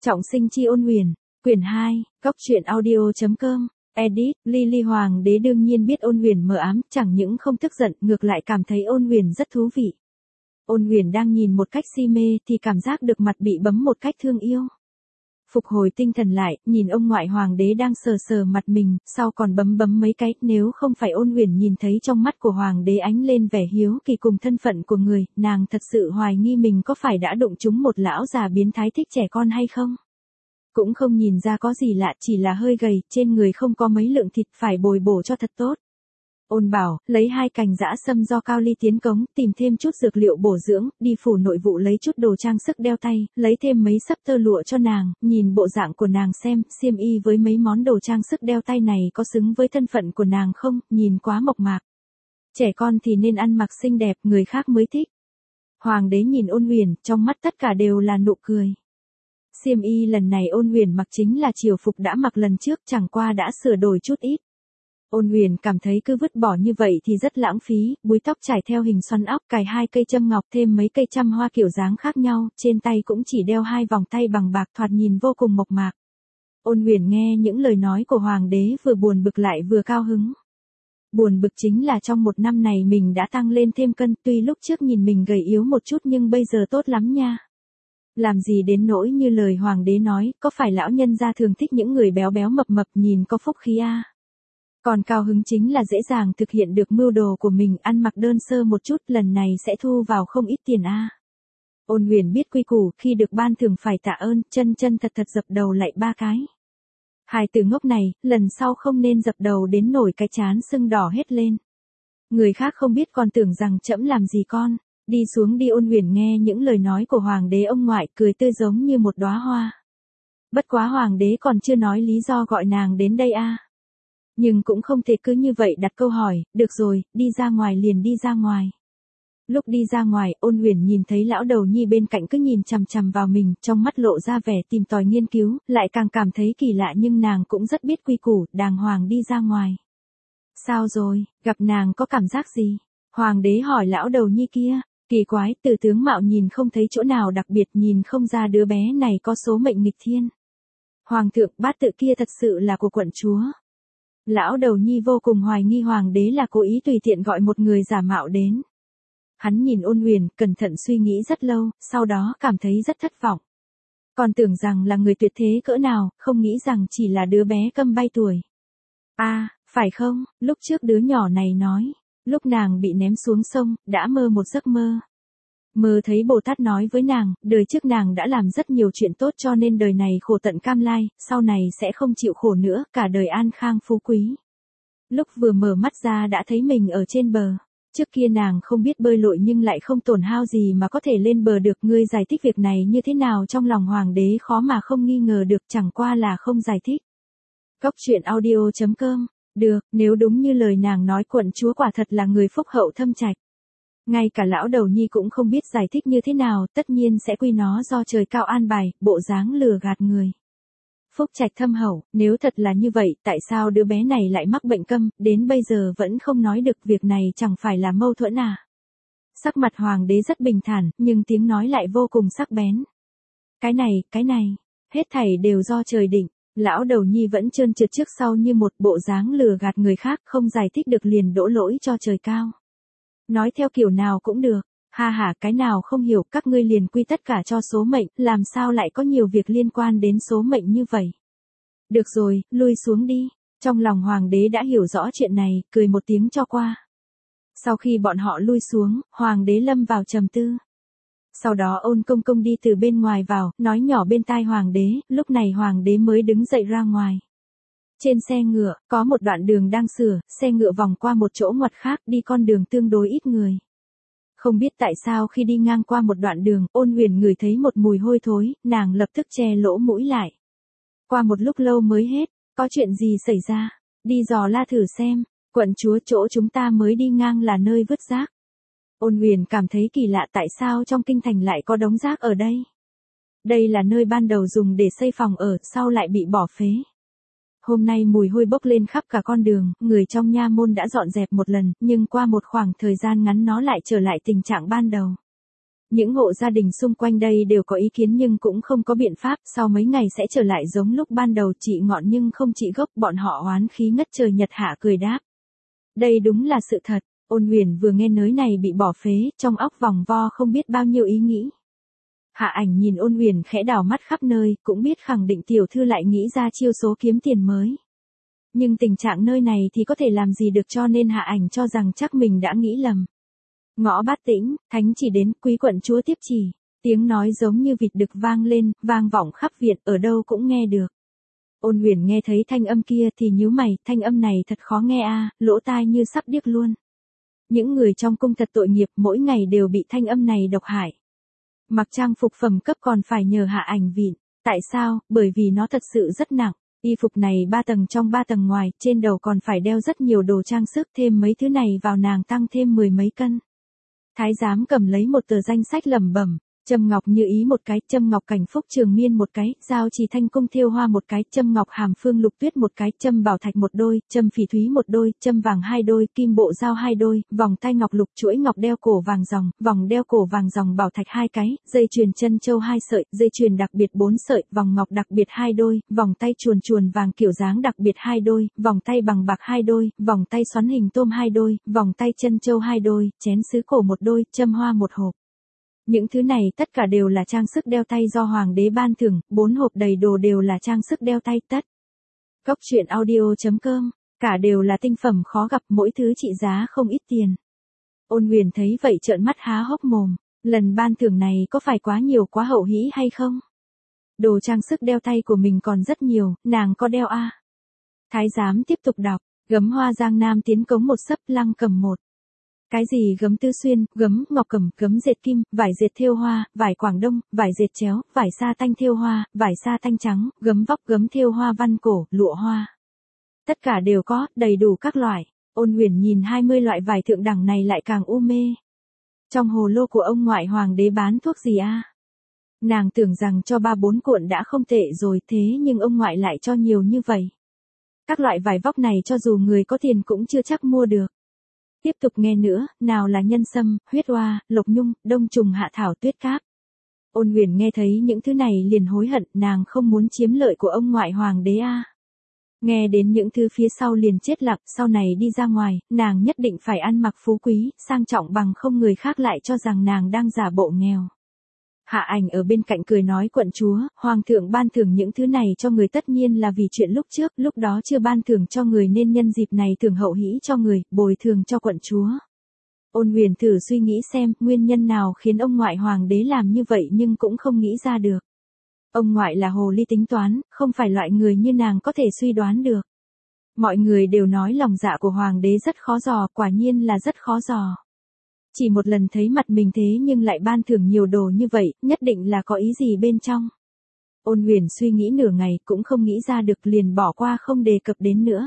Trọng sinh chi ôn huyền, quyển 2, góc truyện audio.com, edit, Lily Hoàng đế đương nhiên biết ôn huyền mờ ám, chẳng những không tức giận, ngược lại cảm thấy ôn huyền rất thú vị. Ôn huyền đang nhìn một cách si mê thì cảm giác được mặt bị bấm một cách thương yêu. Phục hồi tinh thần lại, nhìn ông ngoại hoàng đế đang sờ sờ mặt mình, sau còn bấm mấy cái, nếu không phải ôn huyền nhìn thấy trong mắt của hoàng đế ánh lên vẻ hiếu kỳ cùng thân phận của người, nàng thật sự hoài nghi mình có phải đã đụng trúng một lão già biến thái thích trẻ con hay không. Cũng không nhìn ra có gì lạ, chỉ là hơi gầy, trên người không có mấy lượng thịt, phải bồi bổ cho thật tốt. Ôn bảo, lấy 2 cành dã sâm do Cao Ly tiến cống, tìm thêm chút dược liệu bổ dưỡng, đi phủ nội vụ lấy chút đồ trang sức đeo tay, lấy thêm mấy sấp tơ lụa cho nàng, nhìn bộ dạng của nàng xem, xiêm y với mấy món đồ trang sức đeo tay này có xứng với thân phận của nàng không, nhìn quá mộc mạc. Trẻ con thì nên ăn mặc xinh đẹp, người khác mới thích. Hoàng đế nhìn ôn huyền, trong mắt tất cả đều là nụ cười. Xiêm y lần này ôn huyền mặc chính là triều phục đã mặc lần trước, chẳng qua đã sửa đổi chút ít. Ôn huyền cảm thấy cứ vứt bỏ như vậy thì rất lãng phí, búi tóc trải theo hình xoắn óc, cài 2 cây châm ngọc, thêm mấy cây châm hoa kiểu dáng khác nhau, trên tay cũng chỉ đeo 2 vòng tay bằng bạc, thoạt nhìn vô cùng mộc mạc. Ôn huyền nghe những lời nói của hoàng đế vừa buồn bực lại vừa cao hứng. Buồn bực chính là trong 1 năm này mình đã tăng lên thêm cân, tuy lúc trước nhìn mình gầy yếu một chút nhưng bây giờ tốt lắm nha. Làm gì đến nỗi như lời hoàng đế nói, có phải lão nhân gia thường thích những người béo béo mập mập nhìn có phúc khí à? Còn cao hứng chính là dễ dàng thực hiện được mưu đồ của mình, ăn mặc đơn sơ một chút, lần này sẽ thu vào không ít tiền a. Ôn huyền biết quy củ, khi được ban thưởng phải tạ ơn, chân thật dập đầu lạy 3 cái. Hài tử ngốc này, lần sau không nên dập đầu đến nổi cái trán sưng đỏ hết lên. Người khác không biết còn tưởng rằng trẫm làm gì con. Đi xuống đi. Ôn huyền nghe những lời nói của hoàng đế ông ngoại, cười tươi giống như một đóa hoa. Bất quá hoàng đế còn chưa nói lý do gọi nàng đến đây a. Nhưng cũng không thể cứ như vậy đặt câu hỏi, được rồi, đi ra ngoài liền đi ra ngoài. Lúc đi ra ngoài, ôn huyền nhìn thấy lão đầu nhi bên cạnh cứ nhìn chằm chằm vào mình, trong mắt lộ ra vẻ tìm tòi nghiên cứu, lại càng cảm thấy kỳ lạ nhưng nàng cũng rất biết quy củ, đàng hoàng đi ra ngoài. Sao rồi, gặp nàng có cảm giác gì? Hoàng đế hỏi lão đầu nhi kia. Kỳ quái, từ tướng mạo nhìn không thấy chỗ nào đặc biệt, nhìn không ra đứa bé này có số mệnh nghịch thiên. Hoàng thượng, bát tự kia thật sự là của quận chúa. Lão đầu nhi vô cùng hoài nghi hoàng đế là cố ý tùy tiện gọi một người giả mạo đến. Hắn nhìn ôn huyền, cẩn thận suy nghĩ rất lâu, sau đó cảm thấy rất thất vọng. Còn tưởng rằng là người tuyệt thế cỡ nào, không nghĩ rằng chỉ là đứa bé câm bay tuổi. À, phải không, lúc trước đứa nhỏ này nói, lúc nàng bị ném xuống sông, đã mơ một giấc mơ. Mơ thấy Bồ Tát nói với nàng, đời trước nàng đã làm rất nhiều chuyện tốt cho nên đời này khổ tận cam lai, sau này sẽ không chịu khổ nữa, cả đời an khang phú quý. Lúc vừa mở mắt ra đã thấy mình ở trên bờ. Trước kia nàng không biết bơi lội nhưng lại không tổn hao gì mà có thể lên bờ được. Ngươi giải thích việc này như thế nào? Trong lòng hoàng đế khó mà không nghi ngờ được, chẳng qua là không giải thích. Góc truyện audio.com. Được, nếu đúng như lời nàng nói, quận chúa quả thật là người phúc hậu thâm trạch. Ngay cả lão đầu nhi cũng không biết giải thích như thế nào, tất nhiên sẽ quy nó do trời cao an bài, bộ dáng lừa gạt người. Phúc trạch thâm hậu, nếu thật là như vậy, tại sao đứa bé này lại mắc bệnh câm, đến bây giờ vẫn không nói được, việc này chẳng phải là mâu thuẫn à? Sắc mặt hoàng đế rất bình thản, nhưng tiếng nói lại vô cùng sắc bén. Cái này, hết thảy đều do trời định. Lão đầu nhi vẫn trơn trượt trước sau như một bộ dáng lừa gạt người khác, không giải thích được liền đổ lỗi cho trời cao. Nói theo kiểu nào cũng được, ha ha, cái nào không hiểu, các ngươi liền quy tất cả cho số mệnh, làm sao lại có nhiều việc liên quan đến số mệnh như vậy. Được rồi, lui xuống đi. Trong lòng hoàng đế đã hiểu rõ chuyện này, cười một tiếng cho qua. Sau khi bọn họ lui xuống, hoàng đế lâm vào trầm tư. Sau đó Ôn công công đi từ bên ngoài vào, nói nhỏ bên tai hoàng đế, lúc này hoàng đế mới đứng dậy ra ngoài. Trên xe ngựa, có một đoạn đường đang sửa, xe ngựa vòng qua một chỗ ngoặt khác, đi con đường tương đối ít người. Không biết tại sao khi đi ngang qua một đoạn đường, ôn huyền ngửi thấy một mùi hôi thối, nàng lập tức che lỗ mũi lại. Qua một lúc lâu mới hết, có chuyện gì xảy ra? Đi dò la thử xem, quận chúa, chỗ chúng ta mới đi ngang là nơi vứt rác. Ôn huyền cảm thấy kỳ lạ, tại sao trong kinh thành lại có đống rác ở đây? Đây là nơi ban đầu dùng để xây phòng ở, sau lại bị bỏ phế. Hôm nay mùi hôi bốc lên khắp cả con đường, người trong nha môn đã dọn dẹp một lần, nhưng qua một khoảng thời gian ngắn nó lại trở lại tình trạng ban đầu. Những hộ gia đình xung quanh đây đều có ý kiến nhưng cũng không có biện pháp, sau mấy ngày sẽ trở lại giống lúc ban đầu, trị ngọn nhưng không trị gốc, bọn họ oán khí ngất trời. Nhật Hạ cười đáp. Đây đúng là sự thật. Ôn Huyền vừa nghe nới này bị bỏ phế, trong óc vòng vo không biết bao nhiêu ý nghĩ. Hạ Ảnh nhìn Ôn Huyền khẽ đảo mắt khắp nơi, cũng biết khẳng định tiểu thư lại nghĩ ra chiêu số kiếm tiền mới. Nhưng tình trạng nơi này thì có thể làm gì được, cho nên Hạ Ảnh cho rằng chắc mình đã nghĩ lầm. Ngõ Bát Tĩnh, thánh chỉ đến, quý quận chúa tiếp chỉ. Tiếng nói giống như vịt đực vang lên, vang vọng khắp viện, ở đâu cũng nghe được. Ôn Huyền nghe thấy thanh âm kia thì nhíu mày, thanh âm này thật khó nghe a, lỗ tai như sắp điếc luôn. Những người trong cung thật tội nghiệp, mỗi ngày đều bị thanh âm này độc hại. Mặc trang phục phẩm cấp còn phải nhờ Hạ Ảnh vịn. Tại sao? Bởi vì nó thật sự rất nặng. Y phục này 3 tầng trong 3 tầng ngoài, trên đầu còn phải đeo rất nhiều đồ trang sức, thêm mấy thứ này vào nàng tăng thêm 10 mấy cân. Thái giám cầm lấy một tờ danh sách lẩm bẩm. Châm ngọc như ý một cái, châm ngọc cảnh phúc trường miên một cái, giao trì thanh cung thêu hoa một cái, châm ngọc hàm phương lục tuyết một cái, châm bảo thạch một đôi, châm phỉ thúy một đôi, châm vàng 2 đôi, kim bộ dao 2 đôi, vòng tay ngọc lục chuỗi ngọc đeo cổ vàng ròng, vòng đeo cổ vàng ròng bảo thạch 2 cái, dây chuyền chân châu 2 sợi, dây chuyền đặc biệt 4 sợi, vòng ngọc đặc biệt 2 đôi, vòng tay chuồn chuồn vàng kiểu dáng đặc biệt 2 đôi, vòng tay bằng bạc 2 đôi, vòng tay xoắn hình tôm 2 đôi, vòng tay chân châu 2 đôi, chén sứ cổ 1 đôi, châm hoa 1 hộp. Những thứ này tất cả đều là trang sức đeo tay do hoàng đế ban thưởng, 4 hộp đầy đồ đều là trang sức đeo tay tất. Cốc truyện audio.com, cả đều là tinh phẩm khó gặp, mỗi thứ trị giá không ít tiền. Ôn Huyền thấy vậy trợn mắt há hốc mồm, lần ban thưởng này có phải quá nhiều quá hậu hĩ hay không? Đồ trang sức đeo tay của mình còn rất nhiều, nàng có đeo a? Thái giám tiếp tục đọc, gấm hoa Giang Nam tiến cống 1 sấp, lăng cầm 1. Cái gì gấm Tư Xuyên, gấm ngọc cẩm, gấm dệt kim, vải dệt thêu hoa, vải Quảng Đông, vải dệt chéo, vải sa tanh thêu hoa, vải sa tanh trắng, gấm vóc, gấm thêu hoa văn cổ, lụa hoa. Tất cả đều có, đầy đủ các loại. Ôn Huyền nhìn 20 loại vải thượng đẳng này lại càng u mê. Trong hồ lô của ông ngoại hoàng đế bán thuốc gì a? Nàng tưởng rằng cho 3-4 cuộn đã không tệ rồi, thế nhưng ông ngoại lại cho nhiều như vậy. Các loại vải vóc này cho dù người có tiền cũng chưa chắc mua được. Tiếp tục nghe nữa, nào là nhân sâm, huyết oa, lộc nhung, đông trùng hạ thảo tuyết cáp. Ôn Huyền nghe thấy những thứ này liền hối hận, nàng không muốn chiếm lợi của ông ngoại hoàng đế a. Nghe đến những thứ phía sau liền chết lặng, sau này đi ra ngoài, nàng nhất định phải ăn mặc phú quý, sang trọng bằng không người khác lại cho rằng nàng đang giả bộ nghèo. Hạ Ảnh ở bên cạnh cười nói quận chúa, hoàng thượng ban thưởng những thứ này cho người tất nhiên là vì chuyện lúc trước, lúc đó chưa ban thưởng cho người nên nhân dịp này thưởng hậu hĩ cho người, bồi thường cho quận chúa. Ôn Huyền thử suy nghĩ xem, nguyên nhân nào khiến ông ngoại hoàng đế làm như vậy nhưng cũng không nghĩ ra được. Ông ngoại là hồ ly tính toán, không phải loại người như nàng có thể suy đoán được. Mọi người đều nói lòng dạ của hoàng đế rất khó dò, quả nhiên là rất khó dò. Chỉ một lần thấy mặt mình thế nhưng lại ban thưởng nhiều đồ như vậy, nhất định là có ý gì bên trong. Ôn Huyền suy nghĩ nửa ngày cũng không nghĩ ra được, liền bỏ qua không đề cập đến nữa.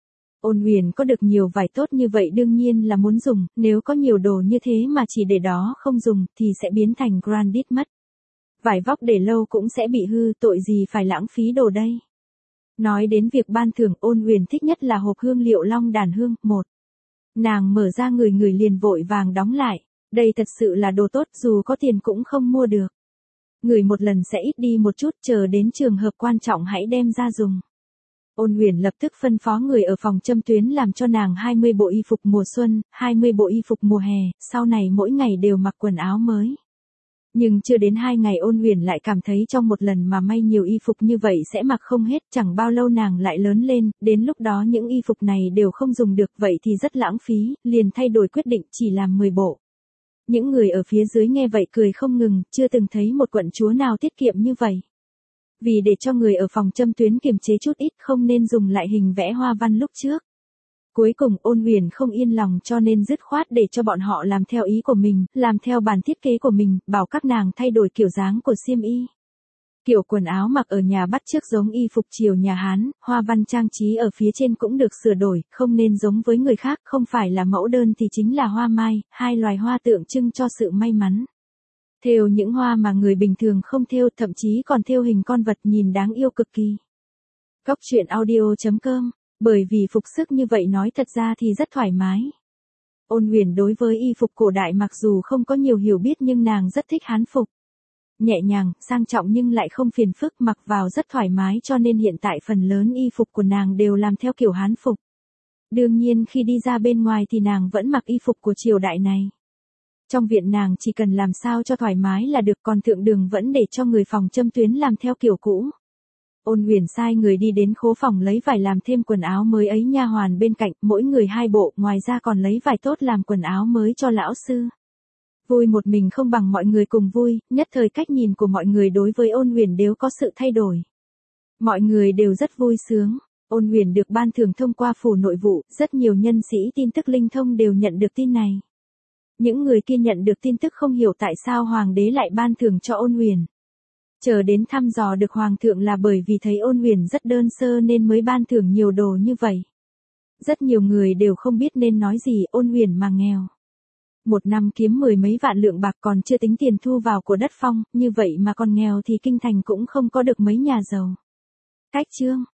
Ôn Huyền có được nhiều vải tốt như vậy đương nhiên là muốn dùng, nếu có nhiều đồ như thế mà chỉ để đó không dùng thì sẽ biến thành Grandit mất. Vải vóc để lâu cũng sẽ bị hư, tội gì phải lãng phí đồ đây. Nói đến việc ban thưởng, Ôn Huyền thích nhất là hộp hương liệu long đàn hương, 1. Nàng mở ra người liền vội vàng đóng lại, đây thật sự là đồ tốt, dù có tiền cũng không mua được. Người một lần sẽ ít đi một chút, chờ đến trường hợp quan trọng hãy đem ra dùng. Ôn Huyền lập tức phân phó người ở phòng châm tuyến làm cho nàng 20 bộ y phục mùa xuân, 20 bộ y phục mùa hè, sau này mỗi ngày đều mặc quần áo mới. Nhưng chưa đến 2 ngày Ôn Huyền lại cảm thấy trong một lần mà may nhiều y phục như vậy sẽ mặc không hết, chẳng bao lâu nàng lại lớn lên, đến lúc đó những y phục này đều không dùng được, vậy thì rất lãng phí, liền thay đổi quyết định chỉ làm 10 bộ. Những người ở phía dưới nghe vậy cười không ngừng, chưa từng thấy một quận chúa nào tiết kiệm như vậy. Vì để cho người ở phòng châm tuyến kiềm chế chút ít không nên dùng lại hình vẽ hoa văn lúc trước. Cuối cùng Ôn Huyền không yên lòng cho nên dứt khoát để cho bọn họ làm theo ý của mình, làm theo bản thiết kế của mình, bảo các nàng thay đổi kiểu dáng của xiêm y. Kiểu quần áo mặc ở nhà bắt chước giống y phục triều nhà Hán, hoa văn trang trí ở phía trên cũng được sửa đổi, không nên giống với người khác, không phải là mẫu đơn thì chính là hoa mai, 2 loài hoa tượng trưng cho sự may mắn. Thêu những hoa mà người bình thường không thêu, thậm chí còn thêu hình con vật nhìn đáng yêu cực kỳ. Cốc truyện audio.com, bởi vì phục sức như vậy nói thật ra thì rất thoải mái. Ôn Huyền đối với y phục cổ đại mặc dù không có nhiều hiểu biết nhưng nàng rất thích hán phục. Nhẹ nhàng, sang trọng nhưng lại không phiền phức, mặc vào rất thoải mái cho nên hiện tại phần lớn y phục của nàng đều làm theo kiểu hán phục. Đương nhiên khi đi ra bên ngoài thì nàng vẫn mặc y phục của triều đại này. Trong viện nàng chỉ cần làm sao cho thoải mái là được, còn thượng đường vẫn để cho người phòng châm tuyến làm theo kiểu cũ. Ôn Huyền sai người đi đến khố phòng lấy vải làm thêm quần áo mới ấy, nha hoàn bên cạnh, mỗi người 2 bộ, ngoài ra còn lấy vải tốt làm quần áo mới cho lão sư. Vui một mình không bằng mọi người cùng vui, nhất thời cách nhìn của mọi người đối với Ôn Huyền đều có sự thay đổi. Mọi người đều rất vui sướng. Ôn Huyền được ban thưởng thông qua phủ nội vụ, rất nhiều nhân sĩ tin tức linh thông đều nhận được tin này. Những người kia nhận được tin tức không hiểu tại sao hoàng đế lại ban thưởng cho Ôn Huyền. Chờ đến thăm dò được hoàng thượng là bởi vì thấy Ôn Huyền rất đơn sơ nên mới ban thưởng nhiều đồ như vậy. Rất nhiều người đều không biết nên nói gì, Ôn Huyền mà nghèo. Một năm kiếm 10 mấy vạn lượng bạc còn chưa tính tiền thu vào của đất phong, như vậy mà còn nghèo thì kinh thành cũng không có được mấy nhà giàu. Cách chương